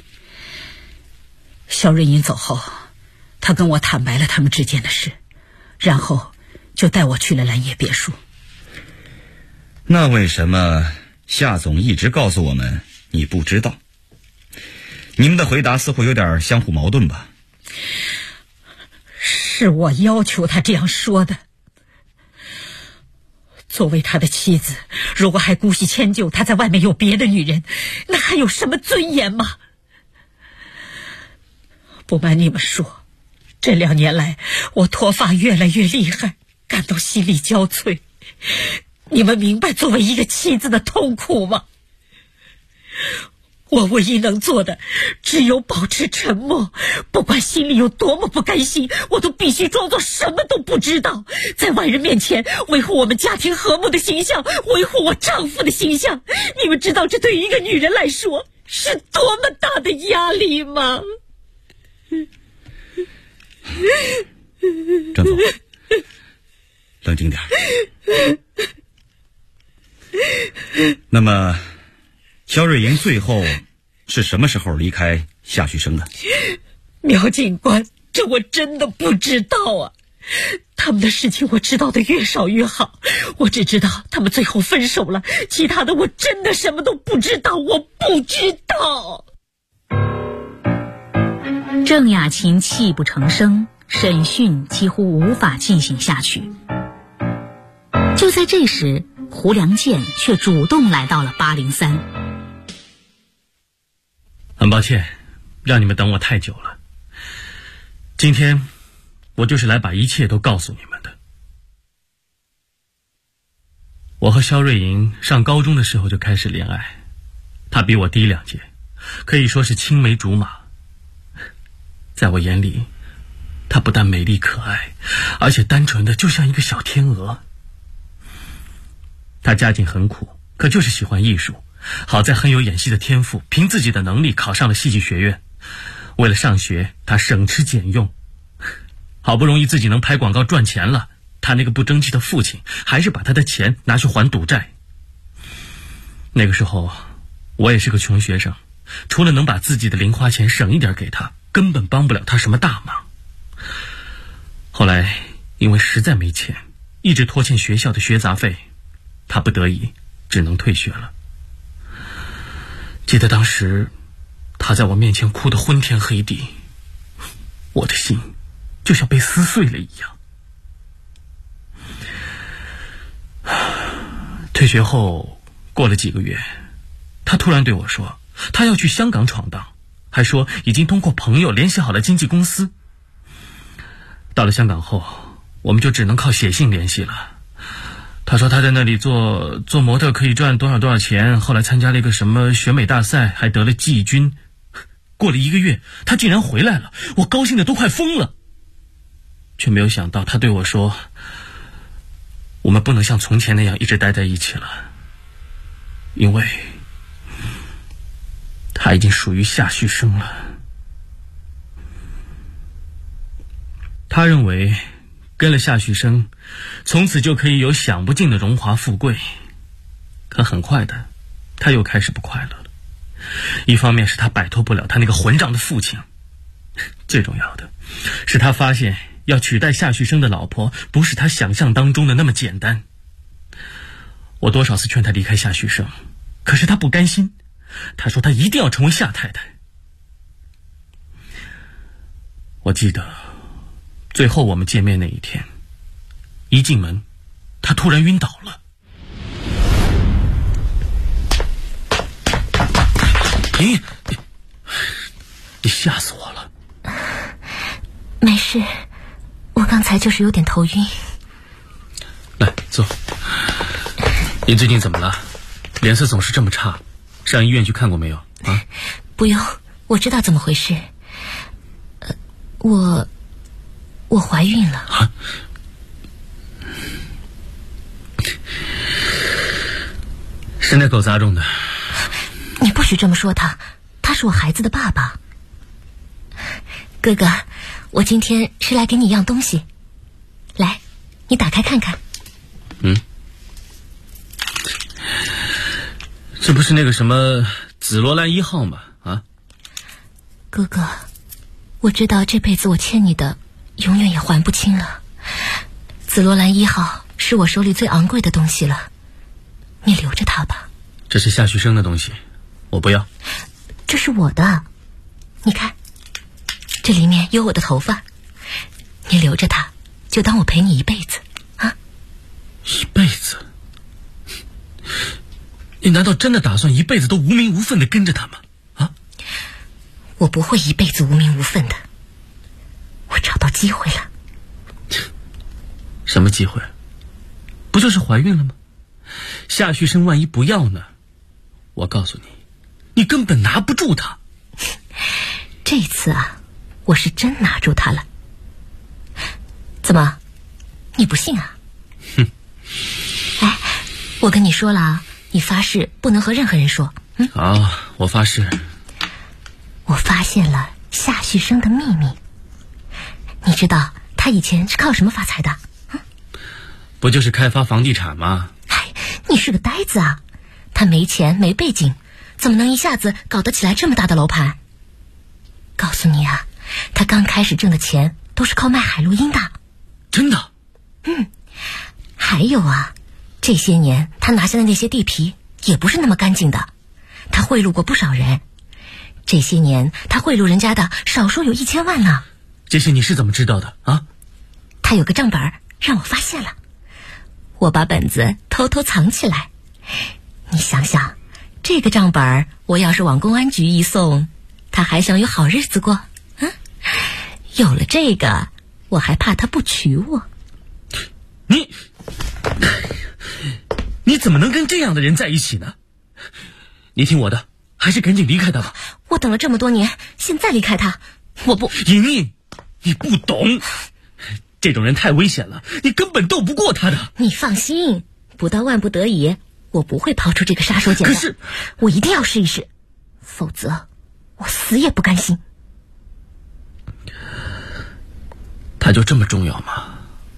肖瑞英走后，他跟我坦白了他们之间的事，然后就带我去了蓝叶别墅。 那为什么夏总一直告诉我们你不知道？你们的回答似乎有点相互矛盾吧？ 是我要求他这样说的。作为他的妻子，如果还姑息迁就他在外面有别的女人，那还有什么尊严吗？不瞒你们说，这2年来我脱发越来越厉害，感到心力交瘁。你们明白作为一个妻子的痛苦吗？我唯一能做的只有保持沉默，不管心里有多么不甘心，我都必须装作什么都不知道，在外人面前维护我们家庭和睦的形象，维护我丈夫的形象。你们知道这对于一个女人来说是多么大的压力吗？ 张总，冷静点。那么肖瑞莹最后是什么时候离开夏旭升的？ 苗警官，这我真的不知道啊。他们的事情我知道的越少越好，我只知道他们最后分手了，其他的我真的什么都不知道，我不知道。 郑雅琴泣不成声，审讯几乎无法进行下去。就在这时，胡良健却主动来到了803。 很抱歉，让你们等我太久了。今天我就是来把一切都告诉你们的。我和肖瑞莹上高中的时候就开始恋爱，她比我低2届，可以说是青梅竹马。在我眼里，她不但美丽可爱，而且单纯的就像一个小天鹅。她家境很苦，可就是喜欢艺术，好在很有演戏的天赋，凭自己的能力考上了戏剧学院。为了上学，她省吃俭用，好不容易自己能拍广告赚钱了，她那个不争气的父亲还是把她的钱拿去还赌债。那个时候我也是个穷学生，除了能把自己的零花钱省一点给她，根本帮不了她什么大忙。后来因为实在没钱，一直拖欠学校的学杂费，她不得已只能退学了。记得当时她在我面前哭得昏天黑地，我的心就像被撕碎了一样。退学后过了几个月，她突然对我说她要去香港闯荡，还说已经通过朋友联系好了经纪公司。到了香港后，我们就只能靠写信联系了。他说他在那里做模特可以赚多少钱，后来参加了一个什么选美大赛，还得了季军。过了1个月，他竟然回来了，我高兴的都快疯了。却没有想到他对我说，我们不能像从前那样一直待在一起了，因为他已经属于夏旭升了。他认为跟了夏旭升，从此就可以有享不尽的荣华富贵。可很快的，他又开始不快乐了。一方面是他摆脱不了他那个混账的父亲，最重要的是他发现要取代夏旭升的老婆不是他想象当中的那么简单。我多少次劝他离开夏旭升，可是他不甘心，他说他一定要成为夏太太。我记得最后我们见面那一天，一进门他突然晕倒了。你吓死我了。 没事，我刚才就是有点头晕。 来，坐。你最近怎么了？脸色总是这么差，上医院去看过没有啊？ 不用，我知道怎么回事。我怀孕了。 啊？是那狗杂种的。 你不许这么说他，他是我孩子的爸爸。哥哥，我今天是来给你一样东西，来，你打开看看。 这不是那个什么紫罗兰1号吗？啊？ 哥哥，我知道这辈子我欠你的永远也还不清了。紫罗兰1号是我手里最昂贵的东西了，你留着它吧。 这是夏旭升的东西，我不要。 这是我的，你看，这里面有我的头发， 你留着他，就当我陪你一辈子啊！ 一辈子？你难道真的打算一辈子都无名无分的跟着他吗？啊？ 我不会一辈子无名无分的，我找到机会了。 什么机会？不就是怀孕了吗？夏旭生万一不要呢？我告诉你，你根本拿不住他。 这次啊，我是真拿住他了。怎么，你不信啊？ 哼！ 哎，我跟你说了啊，你发誓不能和任何人说。 好，我发誓。 我发现了夏旭生的秘密。你知道他以前是靠什么发财的？ 不就是开发房地产吗？ 哎，你是个呆子啊！他没钱没背景，怎么能一下子搞得起来这么大的楼盘？告诉你啊，他刚开始挣的钱都是靠卖海洛因的。 真的？ 还有啊，这些年他拿下的那些地皮也不是那么干净的，他贿赂过不少人。这些年他贿赂人家的少说有1000万呢。 这些你是怎么知道的啊？ 他有个账本让我发现了，我把本子偷偷藏起来。你想想，这个账本我要是往公安局一送，他还想有好日子过？有了这个，我还怕他不娶我。 你怎么能跟这样的人在一起呢？你听我的，还是赶紧离开他吧。 我等了这么多年，现在离开他，我不。 莹莹，你不懂，这种人太危险了，你根本斗不过他的。 你放心，不到万不得已，我不会抛出这个杀手锏的。可是我一定要试一试，否则我死也不甘心。 他就这么重要吗？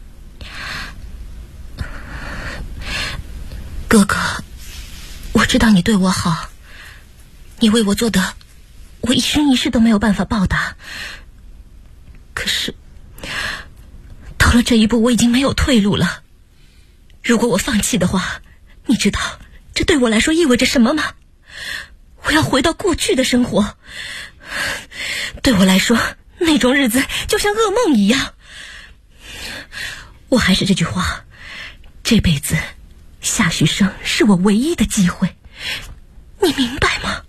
哥哥，我知道你对我好，你为我做的我一生一世都没有办法报答。可是到了这一步，我已经没有退路了。如果我放弃的话，你知道这对我来说意味着什么吗？我要回到过去的生活，对我来说那种日子就像噩梦一样。我还是这句话，这辈子夏旭生是我唯一的机会，你明白吗？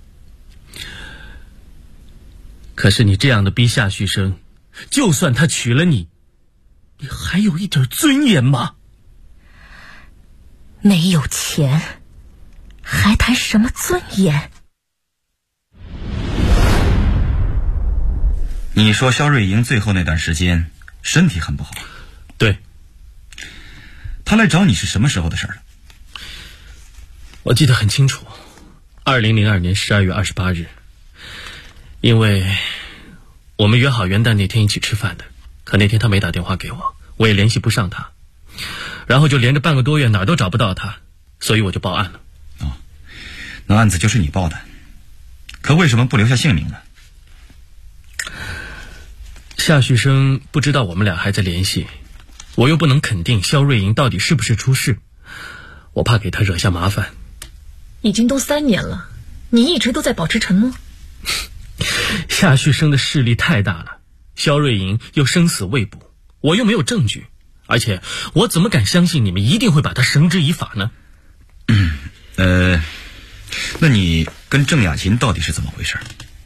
可是你这样的逼夏旭生，就算他娶了你，你还有一点尊严吗？ 没有钱，还谈什么尊严？ 你说肖瑞莹最后那段时间身体很不好？ 对。 他来找你是什么时候的事了？ 我记得很清楚，2002年12月28日，因为我们约好元旦那天一起吃饭的，可那天他没打电话给我，我也联系不上他，然后就连着半个多月哪儿都找不到他，所以我就报案了。 哦，那案子就是你报的，可为什么不留下姓名呢？ 夏旭生不知道我们俩还在联系，我又不能肯定肖瑞莹到底是不是出事，我怕给他惹下麻烦。 已经都3年了，你一直都在保持沉默。 夏旭生的势力太大了，肖瑞莹又生死未卜，我又没有证据，而且我怎么敢相信你们一定会把他绳之以法呢？ 那你跟郑雅琴到底是怎么回事？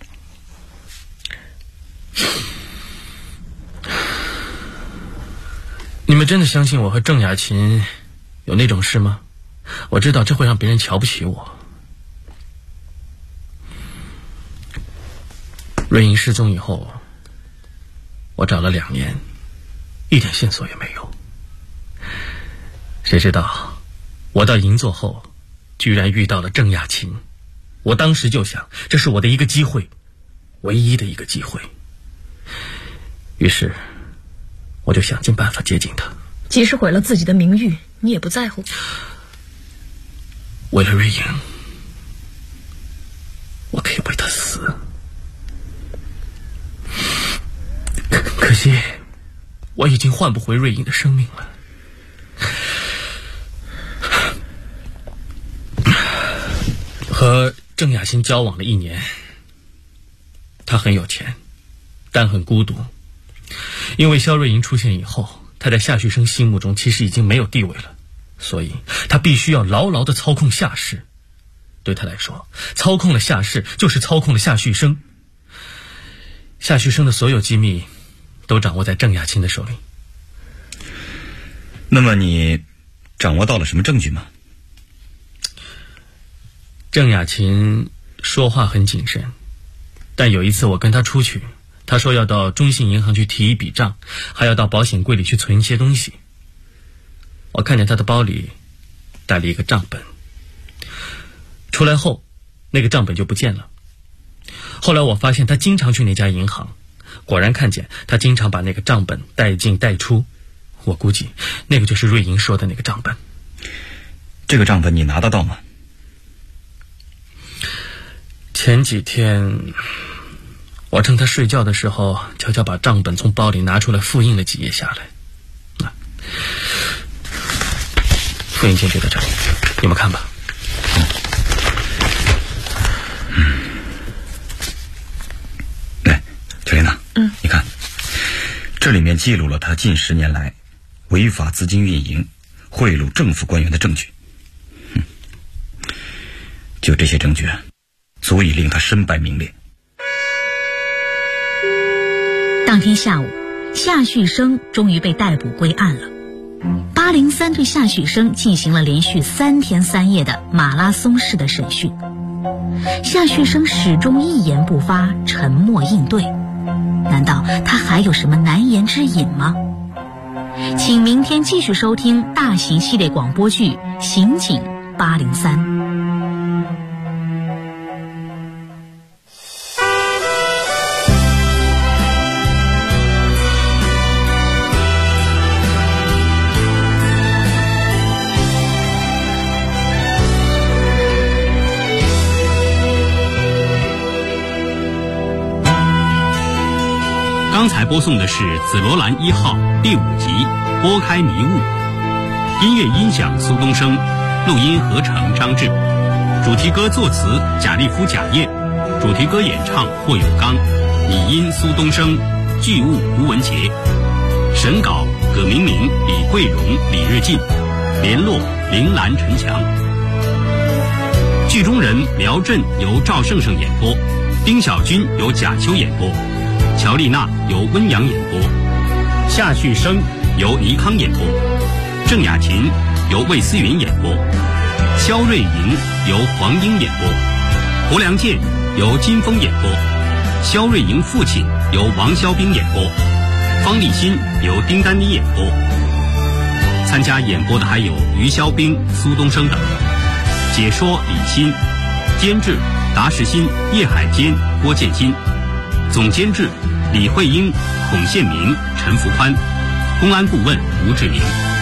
你们真的相信我和郑雅琴有那种事吗？我知道这会让别人瞧不起我。瑞莹失踪以后，我找了2年，一点线索也没有。谁知道我到银座后居然遇到了郑雅琴，我当时就想，这是我的一个机会，唯一的一个机会。于是我就想尽办法接近她。 即使毁了自己的名誉，你也不在乎？ 为了瑞莹，我可以为她死。可惜我已经换不回瑞莹的生命了。和郑雅欣交往了1年，她很有钱，但很孤独。 因为肖瑞银出现以后，他在夏旭升心目中其实已经没有地位了，所以他必须要牢牢地操控夏氏。对他来说，操控了夏氏就是操控了夏旭升。夏旭升的所有机密都掌握在郑雅琴的手里。 那么你掌握到了什么证据吗？ 郑雅琴说话很谨慎，但有一次我跟他出去，他说要到中信银行去提一笔账，还要到保险柜里去存一些东西。我看见他的包里带了一个账本，出来后那个账本就不见了。后来我发现他经常去那家银行，果然看见他经常把那个账本带进带出，我估计那个就是瑞银说的那个账本。 这个账本你拿得到吗？ 前几天我趁他睡觉的时候，悄悄把账本从包里拿出来复印了几页下来。复印件就在这里，你们看吧。 小琳娜，你看，这里面记录了他近10年来违法资金运营、贿赂政府官员的证据。就这些证据，足以令他身败名裂。 当天下午，夏旭升终于被逮捕归案了。803对夏旭升进行了连续3天3夜的马拉松式的审讯。夏旭升始终一言不发，沉默应对。难道他还有什么难言之隐吗？请明天继续收听大型系列广播剧《刑警803》。 刚才播送的是《紫罗兰1号》第5集《拨开迷雾》，音乐音响苏东升，录音合成张志，主题歌作词贾立夫、贾燕，主题歌演唱霍有刚，拟音苏东升，剧务吴文杰，审稿葛明明、李桂荣、李日进，联络铃兰、陈强。剧中人苗震由赵胜胜演播，丁小军由贾秋演播，乔丽娜由温阳演播，夏旭升由倪康演播，郑雅琴由魏思云演播，肖瑞银由黄英演播，胡良健由金峰演播，肖瑞银父亲由王肖兵演播，方立新由丁丹妮演播。参加演播的还有于肖兵、苏东升等。解说李欣，监制达世新、叶海坚、郭建新，总监制李慧英、孔宪民、陈福宽，公安顾问吴志明。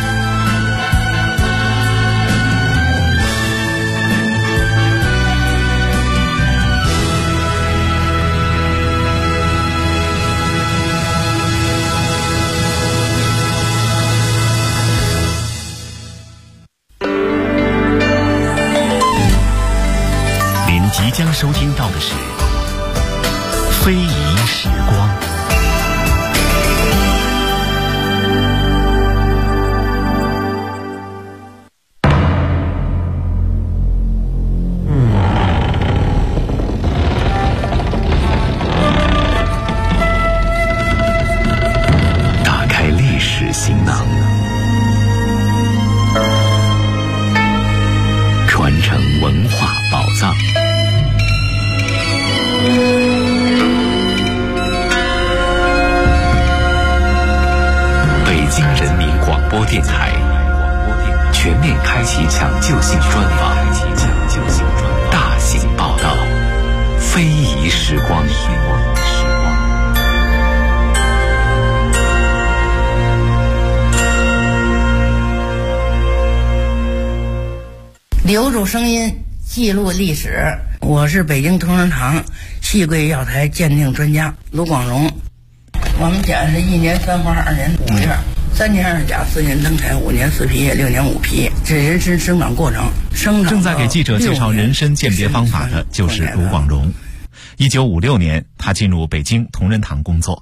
您即将收听到的是《非遗时光》。打开历史行囊，传承文化宝藏。北京人民广播电台全面开启抢救性专访，大型报道，非遗时光。 留住声音，记录历史。我是北京同仁堂细桂药材鉴定专家卢广荣。我们家是1年3花2年5叶，3年2甲4年登台5年4皮叶6年5皮，这人参生长过程。 正在给记者介绍人参鉴别方法的就是卢广荣。1956年，他进入北京同仁堂工作。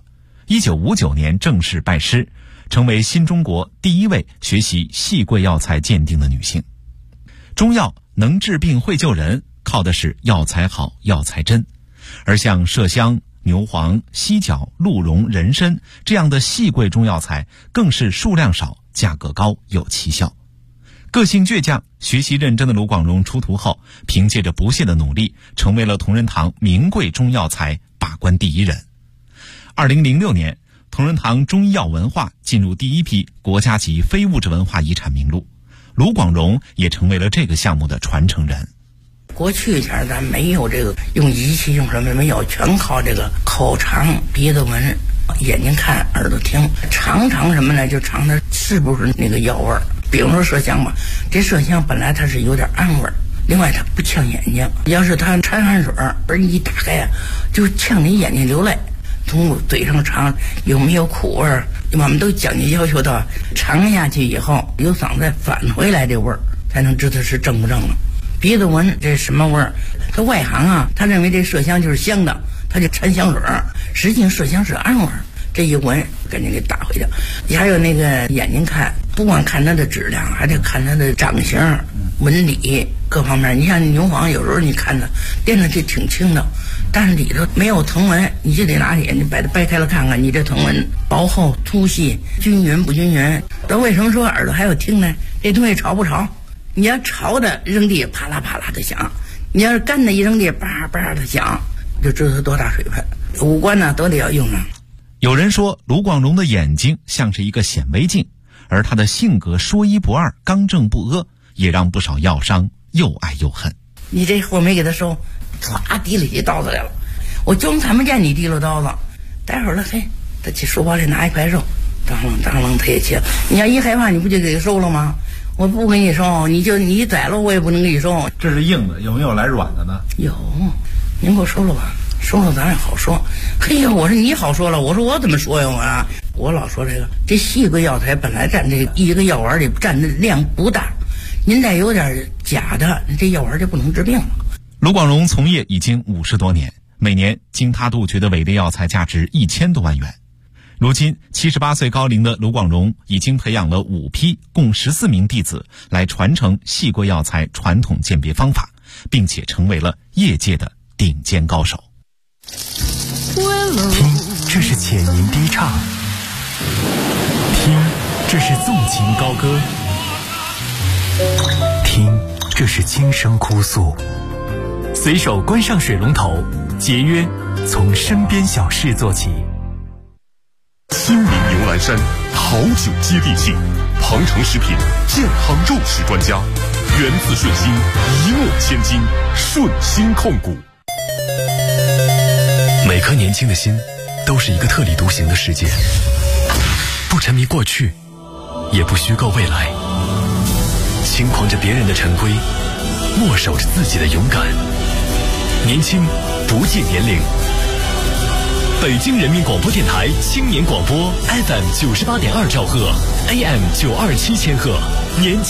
1959年正式拜师，成为新中国第一位学习细桂药材鉴定的女性。中药能治病会救人，靠的是药材好药材真，而像麝香、牛黄、犀角、鹿茸、人参这样的细桂中药材更是数量少、价格高、有奇效。个性倔强、学习认真的卢广荣出徒后，凭借着不懈的努力，成为了同仁堂名贵中药材把关第一人。2006年，同仁堂中医药文化进入第一批国家级非物质文化遗产名录，卢广荣也成为了这个项目的传承人。 过去前咱没有这个用仪器用什么没有，全靠这个口尝、鼻子闻、眼睛看、耳朵听，尝什么呢？就尝它是不是那个药味儿。比如说麝香吧，这麝香本来它是有点暗味儿，另外它不呛眼睛，要是它掺汗水而一打开就呛你眼睛流泪。从嘴上尝有没有苦味儿，我们都讲究要求到尝下去以后由嗓子返回来这味儿，才能知道是正不正了。鼻子闻这什么味儿？他外行他认为这麝香就是香的，他就掺香水，实际上麝香是暗味儿。这一闻赶紧给打回去。还有那个眼睛看，不光看它的质量，还得看它的长形、纹理各方面。你像牛黄，有时候你看它掂着就挺轻的，但是里头没有藤纹，你就得拿眼睛把它掰开了看看，你这藤纹薄厚、粗细、均匀不均匀。那为什么说耳朵还有听呢？这东西潮不潮？你要潮的扔地啪啦啪啦的响，你要是干的一扔地叭叭的响，就知道它多大水分。五官呢都得要用上。 有人说卢广荣的眼睛像是一个显微镜，而他的性格说一不二、刚正不阿，也让不少药商又爱又恨。 你这货没给他收，唰提了起刀子来了，我就看不见你提了刀子，待会儿了嘿，他去书包里拿一块肉，当啷他也切。你要一害怕，你不就给他收了吗？我不给你收，你宰了我也不能给你收。 这是硬的，有没有来软的呢？ 有，您给我收了吧。说了咱也好说。嘿呀，我说你好说了，我说我怎么说呀？我老说这细桂药材本来占这一个药丸里占的量不大，您再有点假的，这药丸就不能治病了。 卢广荣从业已经50多年，每年经他杜绝的伪劣药材价值1000多万元。如今78岁高龄的卢广荣已经培养了5批共14名弟子来传承细桂药材传统鉴别方法，并且成为了业界的顶尖高手。 听，这是浅吟低唱；听，这是纵情高歌；听，这是轻声哭诉。随手关上水龙头，节约从身边小事做起。 亲民牛栏山好酒接地气，庞城食品健康肉食专家，源自顺心，一诺千金，顺心控股。 每颗年轻的心都是一个特立独行的世界，不沉迷过去，也不虚构未来，轻狂着别人的陈规，默守着自己的勇敢。年轻不计年龄。北京人民广播电台青年广播 FM 98.2兆赫 AM 927千赫，年轻